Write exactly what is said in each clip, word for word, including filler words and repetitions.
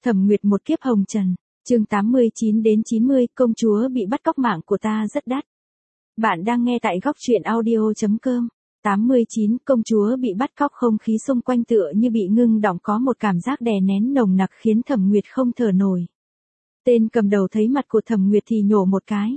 Thẩm Nguyệt một kiếp hồng trần, chương tám mươi chín đến chín mươi, công chúa bị bắt cóc mạng của ta rất đắt. Bạn đang nghe tại góc truyện audio.com. tám mươi chín, công chúa bị bắt cóc, không khí xung quanh tựa như bị ngưng đọng, có một cảm giác đè nén nồng nặc khiến Thẩm Nguyệt không thở nổi. Tên cầm đầu thấy mặt của Thẩm Nguyệt thì nhổ một cái.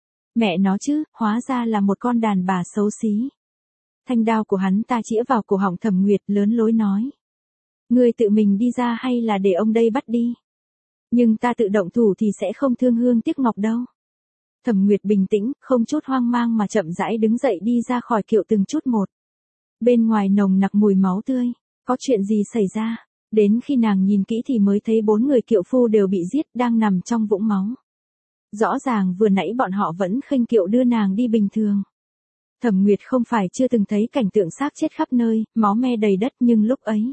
Mẹ nó chứ, hóa ra là một con đàn bà xấu xí. Thanh đao của hắn ta chĩa vào cổ họng Thẩm Nguyệt, lớn lối nói. Ngươi tự mình đi ra hay là để ông đây bắt đi? Nhưng ta tự động thủ thì sẽ không thương hương tiếc ngọc đâu. Thẩm Nguyệt bình tĩnh, không chút hoang mang mà chậm rãi đứng dậy đi ra khỏi kiệu từng chút một. Bên ngoài nồng nặc mùi máu tươi, có chuyện gì xảy ra? Đến khi nàng nhìn kỹ thì mới thấy bốn người kiệu phu đều bị giết, đang nằm trong vũng máu. Rõ ràng vừa nãy bọn họ vẫn khênh kiệu đưa nàng đi bình thường. Thẩm Nguyệt không phải chưa từng thấy cảnh tượng xác chết khắp nơi, máu me đầy đất, nhưng lúc ấy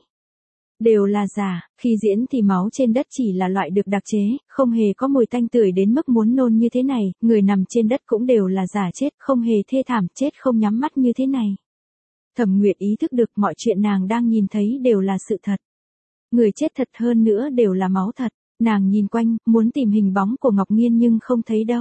đều là giả, khi diễn thì máu trên đất chỉ là loại được đặc chế, không hề có mùi tanh tưởi đến mức muốn nôn như thế này, người nằm trên đất cũng đều là giả chết, không hề thê thảm, chết không nhắm mắt như thế này. Thẩm Nguyệt ý thức được mọi chuyện nàng đang nhìn thấy đều là sự thật. Người chết thật, hơn nữa đều là máu thật. Nàng nhìn quanh, muốn tìm hình bóng của Ngọc Nghiên nhưng không thấy đâu.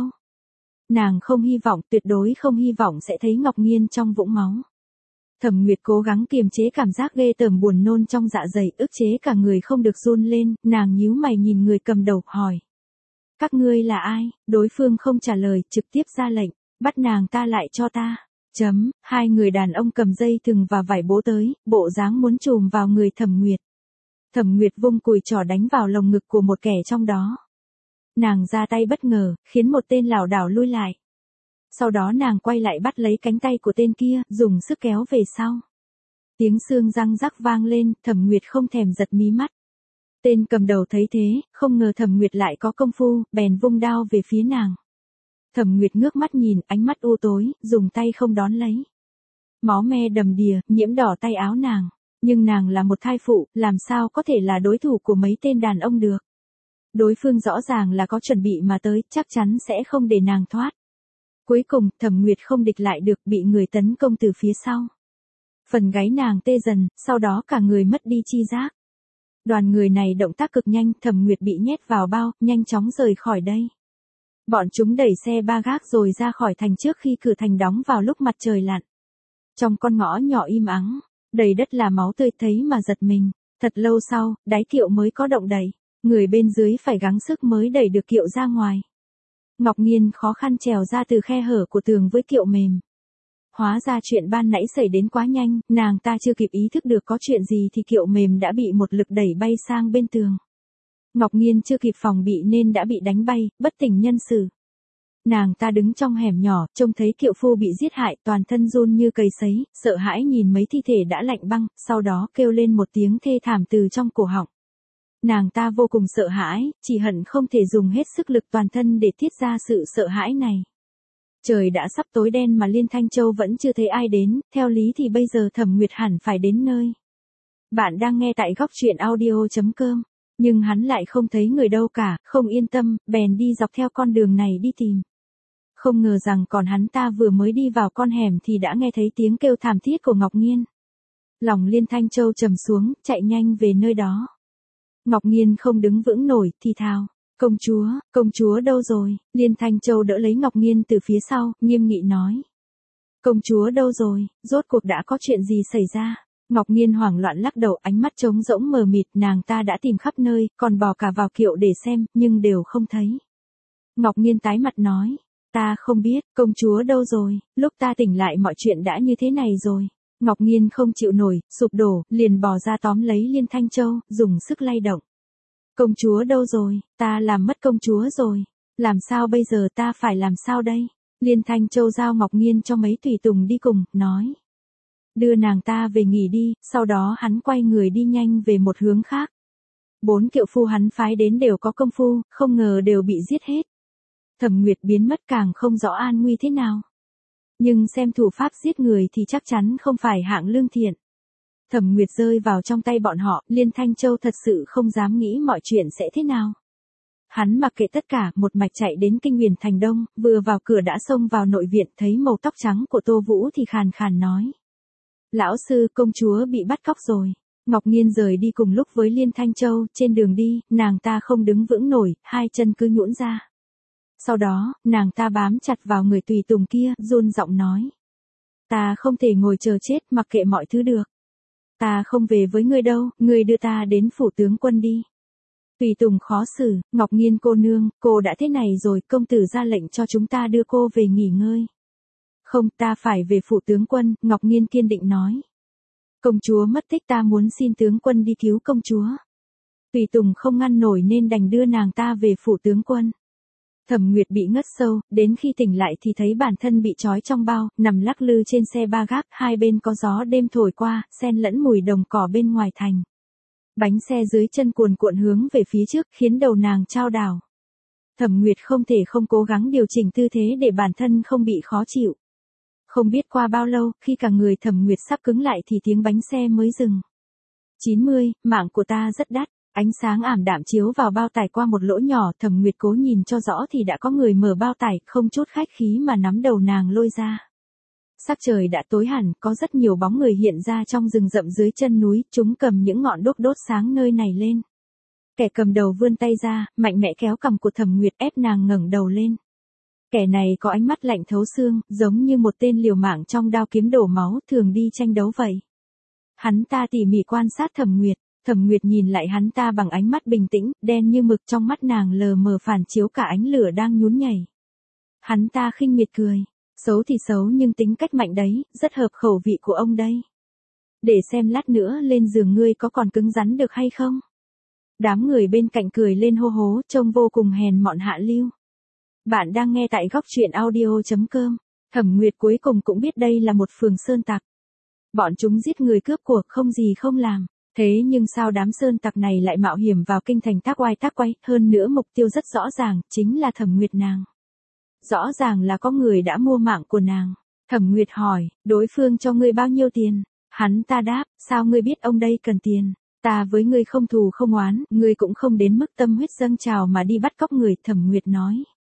Nàng không hy vọng, tuyệt đối không hy vọng sẽ thấy Ngọc Nghiên trong vũng máu. Thẩm Nguyệt cố gắng kiềm chế cảm giác ghê tởm buồn nôn trong dạ dày, ức chế cả người không được run lên, nàng nhíu mày nhìn người cầm đầu, hỏi. Các ngươi là ai? Đối phương không trả lời, trực tiếp ra lệnh, bắt nàng ta lại cho ta. Chấm, hai người đàn ông cầm dây thừng và vải bố tới, bộ dáng muốn chùm vào người Thẩm Nguyệt. Thẩm Nguyệt vung cùi trỏ đánh vào lồng ngực của một kẻ trong đó. Nàng ra tay bất ngờ, khiến một tên lảo đảo lui lại. Sau đó nàng quay lại bắt lấy cánh tay của tên kia, dùng sức kéo về sau. Tiếng xương răng rắc vang lên, Thẩm Nguyệt không thèm giật mí mắt. Tên cầm đầu thấy thế, không ngờ Thẩm Nguyệt lại có công phu, bèn vung đao về phía nàng. Thẩm Nguyệt ngước mắt nhìn, ánh mắt u tối, dùng tay không đón lấy. Máu me đầm đìa, nhiễm đỏ tay áo nàng. Nhưng nàng là một thai phụ, làm sao có thể là đối thủ của mấy tên đàn ông được. Đối phương rõ ràng là có chuẩn bị mà tới, chắc chắn sẽ không để nàng thoát. Cuối cùng, Thẩm Nguyệt không địch lại được, bị người tấn công từ phía sau. Phần gáy nàng tê dần, sau đó cả người mất đi chi giác. Đoàn người này động tác cực nhanh, Thẩm Nguyệt bị nhét vào bao, nhanh chóng rời khỏi đây. Bọn chúng đẩy xe ba gác rồi ra khỏi thành trước khi cửa thành đóng vào lúc mặt trời lặn. Trong con ngõ nhỏ im ắng, đầy đất là máu tươi, thấy mà giật mình. Thật lâu sau, đáy kiệu mới có động đẩy. Người bên dưới phải gắng sức mới đẩy được kiệu ra ngoài. Ngọc Nghiên khó khăn trèo ra từ khe hở của tường với kiệu mềm. Hóa ra chuyện ban nãy xảy đến quá nhanh, nàng ta chưa kịp ý thức được có chuyện gì thì kiệu mềm đã bị một lực đẩy bay sang bên tường. Ngọc Nghiên chưa kịp phòng bị nên đã bị đánh bay, bất tỉnh nhân sự. Nàng ta đứng trong hẻm nhỏ, trông thấy kiệu phu bị giết hại, toàn thân run như cầy sấy, sợ hãi nhìn mấy thi thể đã lạnh băng, sau đó kêu lên một tiếng thê thảm từ trong cổ họng. Nàng ta vô cùng sợ hãi, chỉ hận không thể dùng hết sức lực toàn thân để tiết ra sự sợ hãi này. Trời đã sắp tối đen mà Liên Thanh Châu vẫn chưa thấy ai đến, theo lý thì bây giờ Thẩm Nguyệt hẳn phải đến nơi. Bạn đang nghe tại góc truyện audio.com, nhưng hắn lại không thấy người đâu cả, không yên tâm, bèn đi dọc theo con đường này đi tìm. Không ngờ rằng còn hắn ta vừa mới đi vào con hẻm thì đã nghe thấy tiếng kêu thảm thiết của Ngọc Nghiên. Lòng Liên Thanh Châu trầm xuống, chạy nhanh về nơi đó. Ngọc Nghiên không đứng vững nổi, thì thào. Công chúa, công chúa đâu rồi? Liên Thanh Châu đỡ lấy Ngọc Nghiên từ phía sau, nghiêm nghị nói. Công chúa đâu rồi? Rốt cuộc đã có chuyện gì xảy ra? Ngọc Nghiên hoảng loạn lắc đầu, ánh mắt trống rỗng mờ mịt, nàng ta đã tìm khắp nơi, còn bò cả vào kiệu để xem, nhưng đều không thấy. Ngọc Nghiên tái mặt nói. Ta không biết, công chúa đâu rồi, lúc ta tỉnh lại mọi chuyện đã như thế này rồi. Ngọc Nghiên không chịu nổi, sụp đổ, liền bò ra tóm lấy Liên Thanh Châu, dùng sức lay động. Công chúa đâu rồi, ta làm mất công chúa rồi. Làm sao bây giờ, ta phải làm sao đây? Liên Thanh Châu giao Ngọc Nghiên cho mấy tùy tùng đi cùng, nói. Đưa nàng ta về nghỉ đi, sau đó hắn quay người đi nhanh về một hướng khác. Bốn kiệu phu hắn phái đến đều có công phu, không ngờ đều bị giết hết. Thẩm Nguyệt biến mất, càng không rõ an nguy thế nào. Nhưng xem thủ pháp giết người thì chắc chắn không phải hạng lương thiện. Thẩm Nguyệt rơi vào trong tay bọn họ, Liên Thanh Châu thật sự không dám nghĩ mọi chuyện sẽ thế nào. Hắn mặc kệ tất cả, một mạch chạy đến Kinh Huyền Thành Đông, vừa vào cửa đã xông vào nội viện, thấy màu tóc trắng của Tô Vũ thì khàn khàn nói. Lão sư, công chúa bị bắt cóc rồi. Ngọc Nghiên rời đi cùng lúc với Liên Thanh Châu, trên đường đi, nàng ta không đứng vững nổi, hai chân cứ nhũn ra. Sau đó, nàng ta bám chặt vào người tùy tùng kia, run giọng nói. Ta không thể ngồi chờ chết, mặc kệ mọi thứ được. Ta không về với ngươi đâu, ngươi đưa ta đến phủ tướng quân đi. Tùy tùng khó xử, Ngọc Nghiên cô nương, cô đã thế này rồi, công tử ra lệnh cho chúng ta đưa cô về nghỉ ngơi. Không, ta phải về phủ tướng quân, Ngọc Nghiên kiên định nói. Công chúa mất tích, ta muốn xin tướng quân đi cứu công chúa. Tùy tùng không ngăn nổi nên đành đưa nàng ta về phủ tướng quân. Thẩm Nguyệt bị ngất sâu, đến khi tỉnh lại thì thấy bản thân bị trói trong bao, nằm lắc lư trên xe ba gác, hai bên có gió đêm thổi qua, xen lẫn mùi đồng cỏ bên ngoài thành. Bánh xe dưới chân cuồn cuộn hướng về phía trước, khiến đầu nàng chao đảo. Thẩm Nguyệt không thể không cố gắng điều chỉnh tư thế để bản thân không bị khó chịu. Không biết qua bao lâu, khi cả người Thẩm Nguyệt sắp cứng lại thì tiếng bánh xe mới dừng. chín mươi, mạng của ta rất đắt. Ánh sáng ảm đạm chiếu vào bao tải qua một lỗ nhỏ, Thẩm Nguyệt cố nhìn cho rõ thì đã có người mở bao tải, không chút khách khí mà nắm đầu nàng lôi ra. Sắc trời đã tối hẳn, có rất nhiều bóng người hiện ra trong rừng rậm dưới chân núi, chúng cầm những ngọn đuốc đốt sáng nơi này lên. Kẻ cầm đầu vươn tay ra, mạnh mẽ kéo cằm của Thẩm Nguyệt ép nàng ngẩng đầu lên. Kẻ này có ánh mắt lạnh thấu xương, giống như một tên liều mạng trong đao kiếm đổ máu, thường đi tranh đấu vậy. Hắn ta tỉ mỉ quan sát Thẩm Nguyệt. Thẩm Nguyệt nhìn lại hắn ta bằng ánh mắt bình tĩnh, đen như mực, trong mắt nàng lờ mờ phản chiếu cả ánh lửa đang nhún nhảy. Hắn ta khinh miệt cười, xấu thì xấu nhưng tính cách mạnh đấy, rất hợp khẩu vị của ông đây. Để xem lát nữa lên giường ngươi có còn cứng rắn được hay không? Đám người bên cạnh cười lên hô hố, trông vô cùng hèn mọn hạ lưu. Bạn đang nghe tại góc truyện audio chấm com. Thẩm Nguyệt cuối cùng cũng biết đây là một phường sơn tặc. Bọn chúng giết người cướp của không gì không làm. Thế nhưng sao đám sơn tặc này lại mạo hiểm vào kinh thành tác oai tác quay, hơn nữa mục tiêu rất rõ ràng, chính là Thẩm Nguyệt nàng. Rõ ràng là có người đã mua mạng của nàng. Thẩm Nguyệt hỏi, đối phương cho ngươi bao nhiêu tiền? Hắn ta đáp, sao ngươi biết ông đây cần tiền? Ta với ngươi không thù không oán, ngươi cũng không đến mức tâm huyết dâng trào mà đi bắt cóc người, Thẩm Nguyệt nói.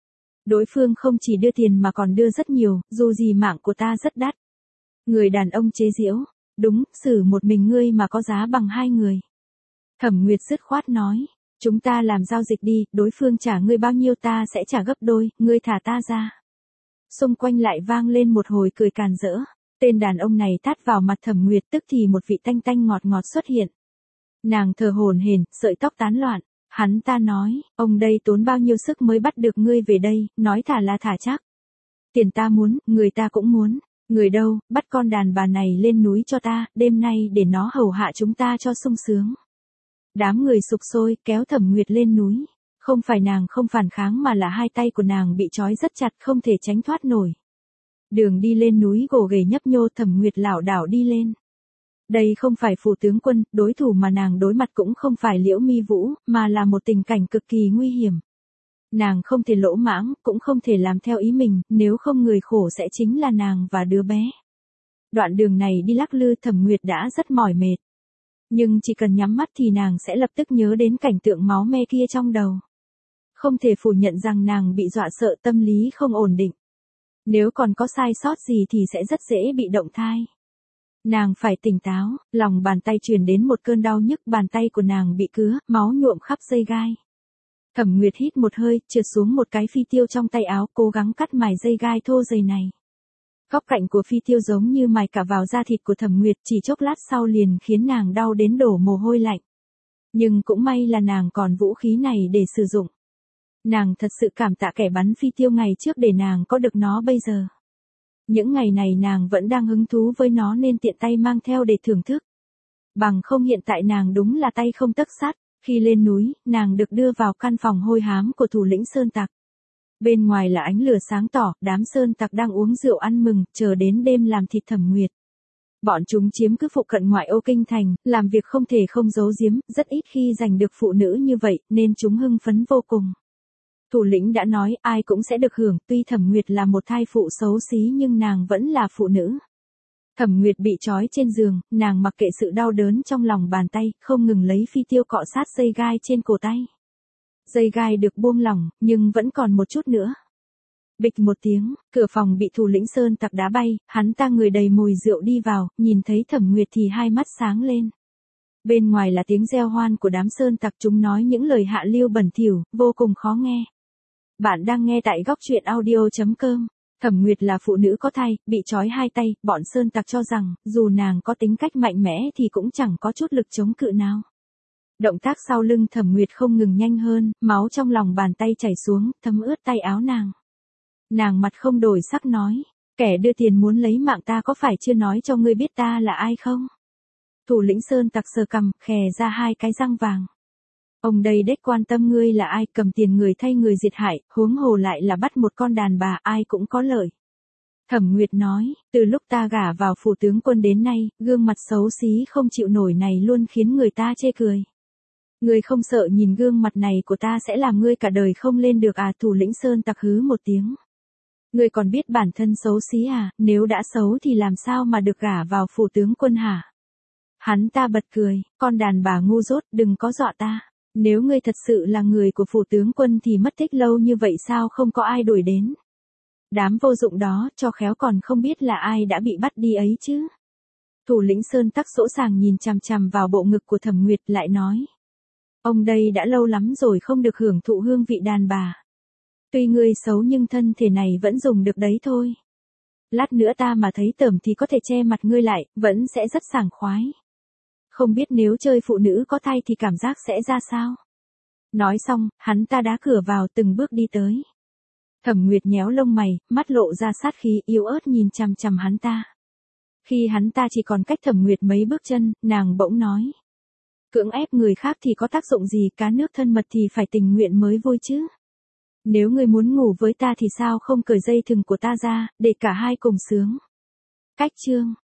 Đối phương không chỉ đưa tiền mà còn đưa rất nhiều, dù gì mạng của ta rất đắt. Người đàn ông chế giễu. Đúng, xử một mình ngươi mà có giá bằng hai người. Thẩm Nguyệt dứt khoát nói, chúng ta làm giao dịch đi, đối phương trả ngươi bao nhiêu ta sẽ trả gấp đôi, ngươi thả ta ra. Xung quanh lại vang lên một hồi cười càn rỡ, tên đàn ông này tát vào mặt Thẩm Nguyệt, tức thì một vị tanh tanh ngọt ngọt xuất hiện. Nàng thở hổn hển, sợi tóc tán loạn, hắn ta nói, ông đây tốn bao nhiêu sức mới bắt được ngươi về đây, nói thả là thả chắc. Tiền ta muốn, người ta cũng muốn. Người đâu, bắt con đàn bà này lên núi cho ta, đêm nay để nó hầu hạ chúng ta cho sung sướng. Đám người sục sôi, kéo Thẩm Nguyệt lên núi. Không phải nàng không phản kháng mà là hai tay của nàng bị trói rất chặt, không thể tránh thoát nổi. Đường đi lên núi gồ ghề nhấp nhô, Thẩm Nguyệt lảo đảo đi lên. Đây không phải phủ tướng quân, đối thủ mà nàng đối mặt cũng không phải Liễu Mi Vũ, mà là một tình cảnh cực kỳ nguy hiểm. Nàng không thể lỗ mãng, cũng không thể làm theo ý mình, nếu không người khổ sẽ chính là nàng và đứa bé. Đoạn đường này đi lắc lư, Thẩm Nguyệt đã rất mỏi mệt. Nhưng chỉ cần nhắm mắt thì nàng sẽ lập tức nhớ đến cảnh tượng máu me kia trong đầu. Không thể phủ nhận rằng nàng bị dọa sợ, tâm lý không ổn định. Nếu còn có sai sót gì thì sẽ rất dễ bị động thai. Nàng phải tỉnh táo, lòng bàn tay truyền đến một cơn đau nhức, bàn tay của nàng bị cứa, máu nhuộm khắp dây gai. Thẩm Nguyệt hít một hơi, trượt xuống một cái phi tiêu trong tay áo, cố gắng cắt mài dây gai thô dày này. Góc cạnh của phi tiêu giống như mài cả vào da thịt của Thẩm Nguyệt, chỉ chốc lát sau liền khiến nàng đau đến đổ mồ hôi lạnh. Nhưng cũng may là nàng còn vũ khí này để sử dụng. Nàng thật sự cảm tạ kẻ bắn phi tiêu ngày trước để nàng có được nó bây giờ. Những ngày này nàng vẫn đang hứng thú với nó nên tiện tay mang theo để thưởng thức. Bằng không hiện tại nàng đúng là tay không tấc sắt. Khi lên núi, nàng được đưa vào căn phòng hôi hám của thủ lĩnh sơn tặc. Bên ngoài là ánh lửa sáng tỏ, đám sơn tặc đang uống rượu ăn mừng, chờ đến đêm làm thịt Thẩm Nguyệt. Bọn chúng chiếm cứ phụ cận ngoại ô kinh thành, làm việc không thể không giấu giếm, rất ít khi giành được phụ nữ như vậy, nên chúng hưng phấn vô cùng. Thủ lĩnh đã nói ai cũng sẽ được hưởng, tuy Thẩm Nguyệt là một thai phụ xấu xí nhưng nàng vẫn là phụ nữ. Thẩm Nguyệt bị trói trên giường, nàng mặc kệ sự đau đớn trong lòng bàn tay, không ngừng lấy phi tiêu cọ sát dây gai trên cổ tay. Dây gai được buông lỏng, nhưng vẫn còn một chút nữa. Bịch một tiếng, cửa phòng bị thủ lĩnh sơn tặc đá bay, hắn ta người đầy mùi rượu đi vào, nhìn thấy Thẩm Nguyệt thì hai mắt sáng lên. Bên ngoài là tiếng reo hoan của đám sơn tặc, chúng nói những lời hạ lưu bẩn thỉu, vô cùng khó nghe. Bạn đang nghe tại góc truyện audio chấm com. Thẩm Nguyệt là phụ nữ có thai, bị trói hai tay, bọn sơn tặc cho rằng, dù nàng có tính cách mạnh mẽ thì cũng chẳng có chút lực chống cự nào. Động tác sau lưng Thẩm Nguyệt không ngừng nhanh hơn, máu trong lòng bàn tay chảy xuống, thấm ướt tay áo nàng. Nàng mặt không đổi sắc nói, kẻ đưa tiền muốn lấy mạng ta có phải chưa nói cho ngươi biết ta là ai không? Thủ lĩnh sơn tặc sờ cằm, khè ra hai cái răng vàng. Ông đây đếch quan tâm ngươi là ai, cầm tiền người thay người diệt hại, huống hồ lại là bắt một con đàn bà, ai cũng có lợi. Thẩm Nguyệt nói, từ lúc ta gả vào phủ tướng quân đến nay, gương mặt xấu xí không chịu nổi này luôn khiến người ta chê cười. Ngươi không sợ nhìn gương mặt này của ta sẽ làm ngươi cả đời không lên được à? Thủ lĩnh sơn tặc hứ một tiếng. Ngươi còn biết bản thân xấu xí à, nếu đã xấu thì làm sao mà được gả vào phủ tướng quân hả? Hắn ta bật cười, con đàn bà ngu dốt, đừng có dọa ta. Nếu ngươi thật sự là người của phủ tướng quân thì mất tích lâu như vậy sao không có ai đuổi đến? Đám vô dụng đó, cho khéo còn không biết là ai đã bị bắt đi ấy chứ. Thủ lĩnh sơn tắc sỗ sàng nhìn chằm chằm vào bộ ngực của Thẩm Nguyệt lại nói. Ông đây đã lâu lắm rồi không được hưởng thụ hương vị đàn bà. Tuy ngươi xấu nhưng thân thể này vẫn dùng được đấy thôi. Lát nữa ta mà thấy tởm thì có thể che mặt ngươi lại, vẫn sẽ rất sảng khoái. Không biết nếu chơi phụ nữ có thai thì cảm giác sẽ ra sao? Nói xong, hắn ta đá cửa vào từng bước đi tới. Thẩm Nguyệt nhéo lông mày, mắt lộ ra sát khí, yếu ớt nhìn chằm chằm hắn ta. Khi hắn ta chỉ còn cách Thẩm Nguyệt mấy bước chân, nàng bỗng nói. Cưỡng ép người khác thì có tác dụng gì, cá nước thân mật thì phải tình nguyện mới vui chứ. Nếu ngươi muốn ngủ với ta thì sao không cởi dây thừng của ta ra, để cả hai cùng sướng. Cách chương.